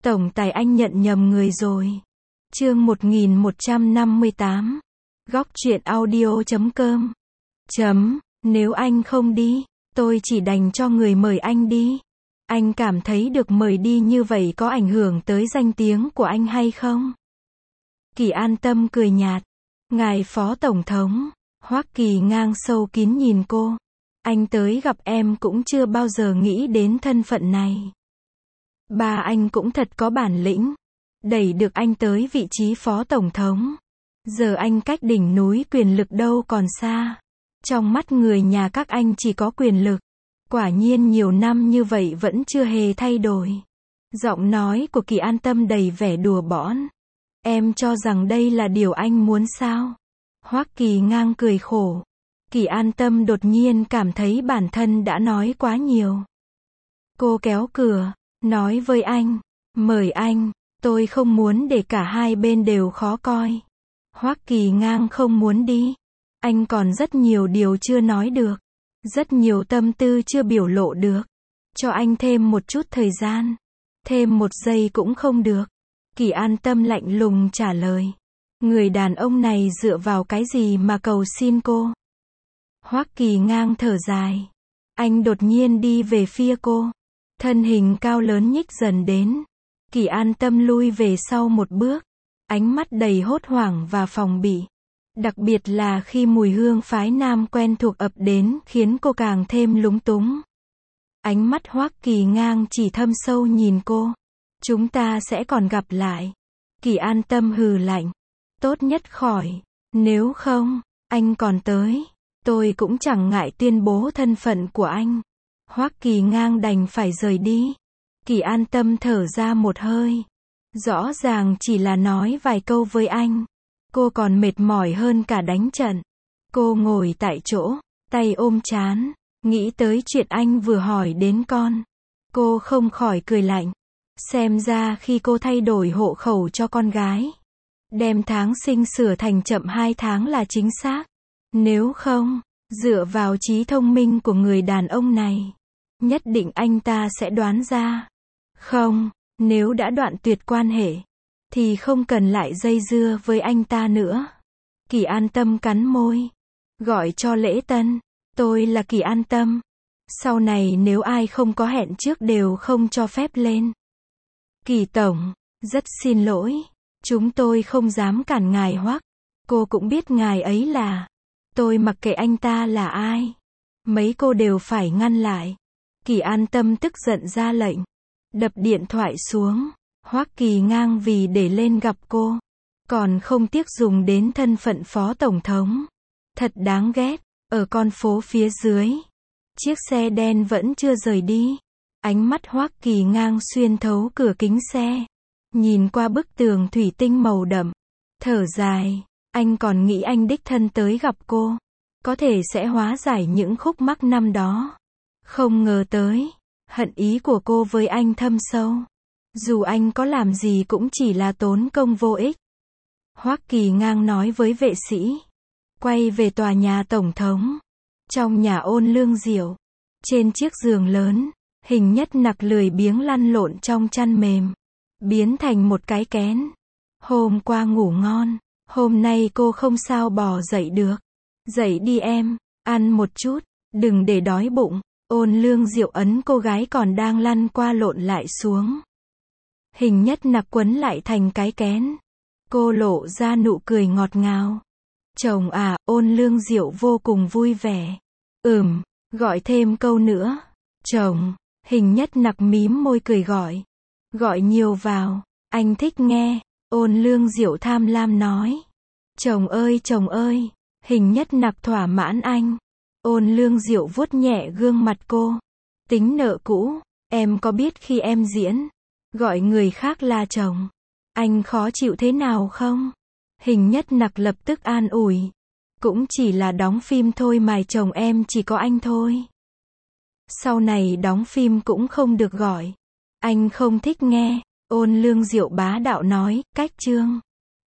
Tổng tài anh nhận nhầm người rồi. Chương 1158. Góc truyện audio.com. Nếu anh không đi, tôi chỉ đành cho người mời anh đi. Anh cảm thấy được mời đi như vậy có ảnh hưởng tới danh tiếng của anh hay không? Kỳ An Tâm cười nhạt. Ngài Phó Tổng thống. Hoắc Kỳ Ngang sâu kín nhìn cô. Anh tới gặp em cũng chưa bao giờ nghĩ đến thân phận này. Ba anh cũng thật có bản lĩnh. Đẩy được anh tới vị trí Phó Tổng thống. Giờ anh cách đỉnh núi quyền lực đâu còn xa. Trong mắt người nhà các anh chỉ có quyền lực. Quả nhiên nhiều năm như vậy vẫn chưa hề thay đổi. Giọng nói của Kỳ An Tâm đầy vẻ đùa bỡn. Em cho rằng đây là điều anh muốn sao? Hoắc Kỳ Ngang cười khổ. Kỳ An Tâm đột nhiên cảm thấy bản thân đã nói quá nhiều. Cô kéo cửa, nói với anh, mời anh, tôi không muốn để cả hai bên đều khó coi. Hoắc Kỳ Ngang không muốn đi. Anh còn rất nhiều điều chưa nói được. Rất nhiều tâm tư chưa biểu lộ được. Cho anh thêm một chút thời gian. Thêm một giây cũng không được. Kỳ An Tâm lạnh lùng trả lời. Người đàn ông này dựa vào cái gì mà cầu xin cô? Hoắc Kỳ Ngang thở dài. Anh đột nhiên đi về phía cô. Thân hình cao lớn nhích dần đến. Kỳ An Tâm lui về sau một bước. Ánh mắt đầy hốt hoảng và phòng bị. Đặc biệt là khi mùi hương phái nam quen thuộc ập đến khiến cô càng thêm lúng túng. Ánh mắt Hoắc Kỳ Ngang chỉ thâm sâu nhìn cô. Chúng ta sẽ còn gặp lại. Kỳ An Tâm hừ lạnh. Tốt nhất khỏi. Nếu không, anh còn tới. Tôi cũng chẳng ngại tuyên bố thân phận của anh. Hoắc Kỳ Ngang đành phải rời đi. Kỳ An Tâm thở ra một hơi. Rõ ràng chỉ là nói vài câu với anh. Cô còn mệt mỏi hơn cả đánh trận. Cô ngồi tại chỗ, tay ôm trán, nghĩ tới chuyện anh vừa hỏi đến con. Cô không khỏi cười lạnh. Xem ra khi cô thay đổi hộ khẩu cho con gái, đem tháng sinh sửa thành chậm 2 tháng là chính xác. Nếu không, dựa vào trí thông minh của người đàn ông này, nhất định anh ta sẽ đoán ra. Không, nếu đã đoạn tuyệt quan hệ, thì không cần lại dây dưa với anh ta nữa. Kỳ An Tâm cắn môi. Gọi cho lễ tân. Tôi là Kỳ An Tâm. Sau này nếu ai không có hẹn trước đều không cho phép lên. Kỳ Tổng, rất xin lỗi. Chúng tôi không dám cản ngài Hoắc. Cô cũng biết ngài ấy là. Tôi mặc kệ anh ta là ai. Mấy cô đều phải ngăn lại. Kỳ An Tâm tức giận ra lệnh. Đập điện thoại xuống. Hoắc Kỳ Ngang vì để lên gặp cô. Còn không tiếc dùng đến thân phận Phó Tổng thống. Thật đáng ghét. Ở con phố phía dưới. Chiếc xe đen vẫn chưa rời đi. Ánh mắt Hoắc Kỳ Ngang xuyên thấu cửa kính xe. Nhìn qua bức tường thủy tinh màu đậm. Thở dài. Anh còn nghĩ anh đích thân tới gặp cô. Có thể sẽ hóa giải những khúc mắc năm đó. Không ngờ tới. Hận ý của cô với anh thâm sâu. Dù anh có làm gì cũng chỉ là tốn công vô ích. Hoắc Kỳ Ngang nói với vệ sĩ. Quay về tòa nhà Tổng thống. Trong nhà Ôn Lương Diệu. Trên chiếc giường lớn. Hình Nhất Nặc lười biếng lăn lộn trong chăn mềm. Biến thành một cái kén. Hôm qua ngủ ngon. Hôm nay cô không sao bò dậy được. Dậy đi em. Ăn một chút. Đừng để đói bụng. Ôn Lương Diệu ấn cô gái còn đang lăn qua lộn lại xuống. Hình Nhất Nặc quấn lại thành cái kén. Cô lộ ra nụ cười ngọt ngào. Chồng à, Ôn Lương Diệu vô cùng vui vẻ. Gọi thêm câu nữa. Chồng. Hình Nhất Nặc mím môi cười gọi. Gọi nhiều vào, anh thích nghe. Ôn Lương Diệu tham lam nói. Chồng ơi. Hình Nhất Nặc thỏa mãn anh. Ôn Lương Diệu vuốt nhẹ gương mặt cô. Tính nợ cũ, em có biết khi em diễn, gọi người khác là chồng, anh khó chịu thế nào không? Hình Nhất Nặc lập tức an ủi. Cũng chỉ là đóng phim thôi mà chồng em chỉ có anh thôi. Sau này đóng phim cũng không được gọi. Anh không thích nghe. Ôn Lương Diệu bá đạo nói, cách chương.